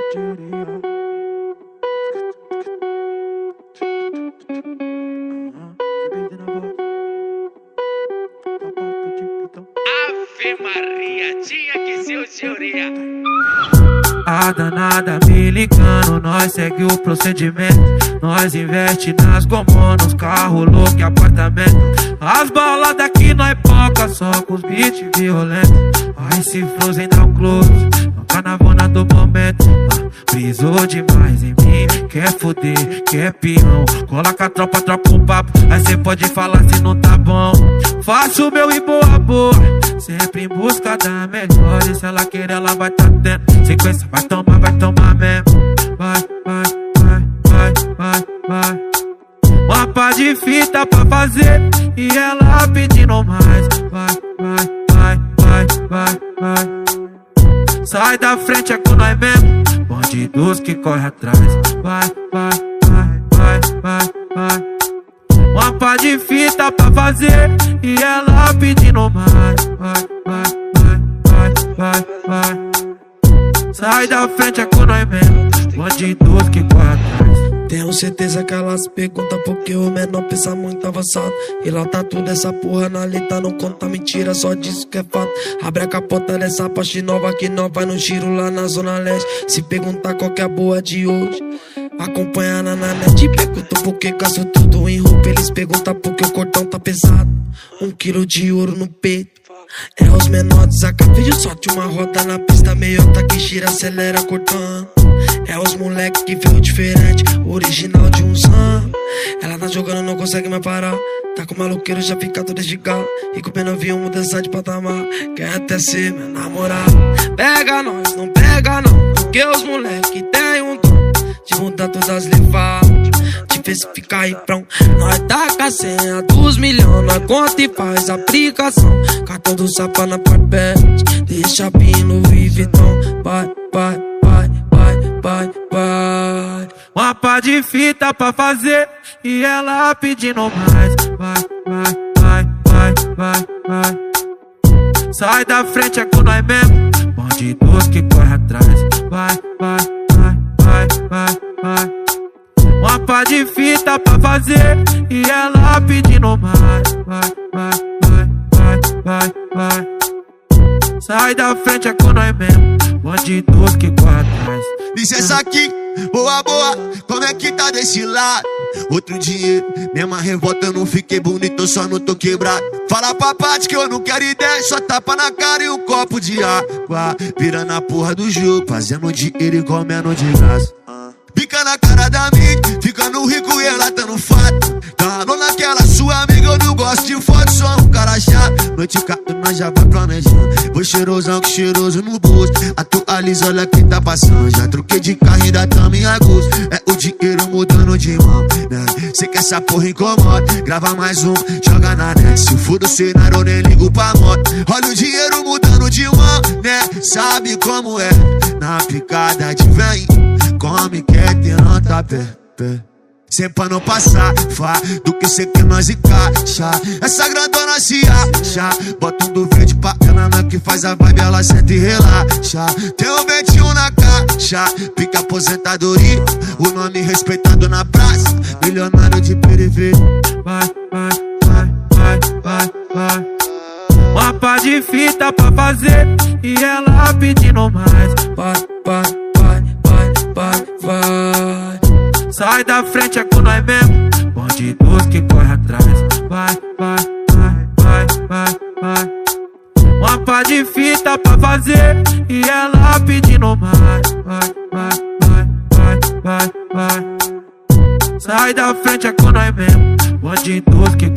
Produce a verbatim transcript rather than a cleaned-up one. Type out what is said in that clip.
Ave Maria, tinha que ser o senhoria. A danada me ligando, nós segue o procedimento. Nós investe nas gomos, nos carros, louco e apartamento. As baladas aqui nós poca, só com os beats violentos. Aí se Frozen dá um close, no carnavona do momento. ah, Brisou demais em mim, quer foder, quer peão. Cola com a tropa, troca um papo, aí cê pode falar se não tá bom. Faço o meu e boa boa, sempre em busca da melhor. E se ela querer, ela vai tá tendo sequência, vai tomar, vai tomar mesmo. Vai, vai, vai, vai, vai, vai. Uma pá de fita pra fazer e ela pedindo mais. Vai, vai, vai, vai, vai, vai. Sai da frente, é com nós mesmo, bandidos que corre atrás. Vai, vai, vai, vai, vai, vai. Uma pá de fita pra fazer e ela pedindo mais. Vai, vai, vai, vai, vai, vai. Sai da frente, é com nós mesmo, bandidos que corre atrás. Tenho certeza que elas perguntam porque o menor pensa muito avançado. E lá tá tudo essa porra na letra, não conta mentira, só diz que é fato. Abre a capota dessa parte nova que nós vai no giro lá na zona leste. Se perguntar qual que é a boa de hoje, acompanha na net. Pergunto por que gasto tudo em roupa, eles perguntam por que o cordão tá pesado. Um quilo de ouro no peito, é os menores, a vídeo sorte uma roda na pista, meiota que gira, acelera, cortando. É os moleque que veio diferente, original de um sam. Ela tá jogando, não consegue mais parar. Tá com maloqueiro, já fica todo de galo. E com o pena avião, mudança de patamar. Quer até ser meu namorado. Pega nós, não pega não, porque os moleque tem um dom de mudar todas as levadas, de ver se fica aí pronto. Nós taca a senha dos milhões, nós conta e faz aplicação. Cartão do sapa na parpete, deixa pino e Vitão. Vai, vai, vai, vai, vai, vai. Uma pá de fita pra fazer e ela pedindo mais. Vai, vai, vai, vai, vai, vai. Sai da frente, é com nós mesmo, bandidos que corre atrás. Vai, vai, vai, vai, vai, vai. Uma pá de fita pra fazer e ela pedindo mais. Vai, vai, vai, vai, vai, vai. Sai da frente, é com nós mesmo, bandidos que corre atrás. Licença aqui, boa, boa, como é que tá desse lado? Outro dinheiro, mesma revolta, eu não fiquei bonito, eu só não tô quebrado. Fala pra parte que eu não quero ideia, só tapa na cara e um copo de água. Virando a porra do jogo, fazendo dinheiro e comendo de graça. Pica na cara da mídia, ficando rico e ela tá no fato. Dando naquela sua amiga, eu não gosto de foto, sou um cara chato. Noite caro, nós já vai planejando. Vou cheirosão que cheiroso no bolso. Atualiza, olha quem tá passando. Já troquei de carro, ainda tamo em agosto. É o dinheiro mudando de mão, né? Sei que essa porra incomoda. Grava mais um, joga na net. Se for do cenário, eu nem ligo pra moto. Olha o dinheiro mudando de mão, né? Sabe como é? Na picada de vem, come, quer ter anta pé, pé. Sempre pra não passar, fá, do que cê quer nós encaixa. Essa grandona se acha, bota um do verde pra ela, na que faz a vibe, ela senta e relaxa. Tem um vinte e um na caixa, pica aposentadoria, o nome respeitado na praça, milionário de periferia. Vai, vai, vai, vai, vai, vai. Uma pá de fita pra fazer e ela pedindo mais. Vai, vai, vai, vai, vai, vai. Sai da frente, é com nós mesmo, bandidos que corre atrás. Vai, vai, vai, vai, vai, vai. Uma pá de fita pra fazer e ela pedindo mais. Vai, vai, vai, vai, vai, vai. Sai da frente, é com nós mesmo, bandidos que